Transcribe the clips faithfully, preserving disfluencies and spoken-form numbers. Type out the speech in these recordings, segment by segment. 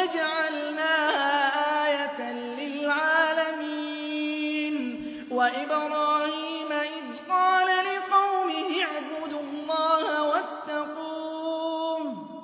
وَجَعَلْنَاهَا آيَةً لِّلْعَالَمِينَ وَإِبْرَاهِيمَ إِذْ قَالَ لِقَوْمِهِ اعْبُدُوا اللَّهَ وَاتَّقُوهُ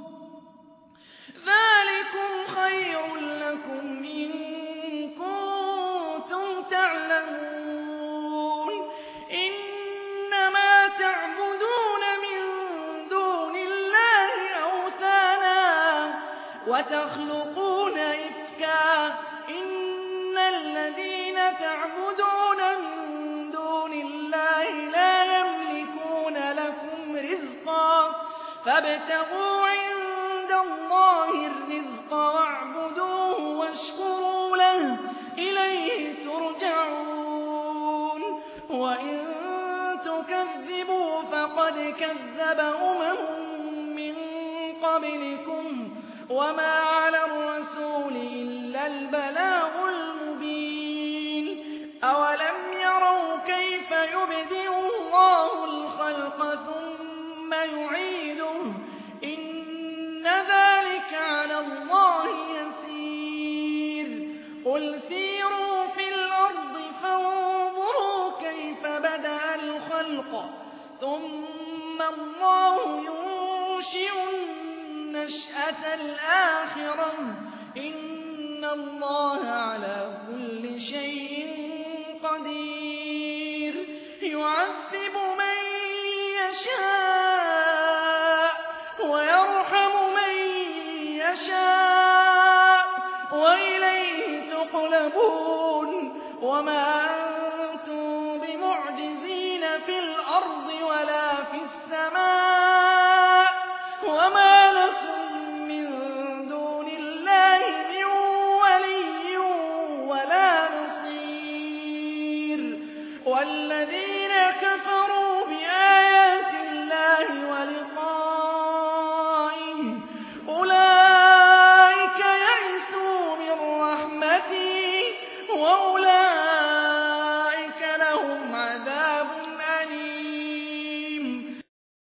ذَٰلِكُمْ خَيْرٌ لَّكُمْ إِن كُنتُمْ تَعْلَمُونَ إِنَّمَا تَعْبُدُونَ مِن دُونِ اللَّهِ أَوْثَانًا وَتَخْلُقُونَ إِفْكًا ۚ إِنَّ الَّذِينَ تَعْبُدُونَ مِن دُونِ اللَّهِ لَا يَمْلِكُونَ لَكُمْ رِزْقًا فَابْتَغُوا عِندَ اللَّهِ الرِّزْقَ وَاعْبُدُوهُ وَاشْكُرُوا لَهُ ۖ إِلَيْهِ تُرْجَعُونَ وَإِن تُكَذِّبُوا فَقَدْ كَذَّبَ أُمَمٌ مِّن قَبْلِكُمْ ۖ وَمَا عَلَى الرَّسُولِ إِلَّا الْبَلَاغُ الْمُبِينُ أَوَلَمْ يَرَوْا كَيْفَ يُبْدِئُ اللَّهُ الْخَلْقَ ثُمَّ يُعِيدُهُ ۚ إِنَّ ذَٰلِكَ عَلَى اللَّهِ يَسِيرٌ قُلْ سِيرُوا فِي الْأَرْضِ فَانظُرُوا كَيْفَ بَدَأَ الْخَلْقَ ثُمَّ اللَّهُ يُنشِئُ النَّشْأَةَ الْآخِرَةَ ۚ إِنَّ اللَّهَ عَلَىٰ كُلِّ شَيْءٍ قَدِيرٌ يُعَذِّبُ مَن يَشَاءُ وَيَرْحَمُ مَن يَشَاءُ وَإِلَيْهِ تُقْلَبُونَ وَمَا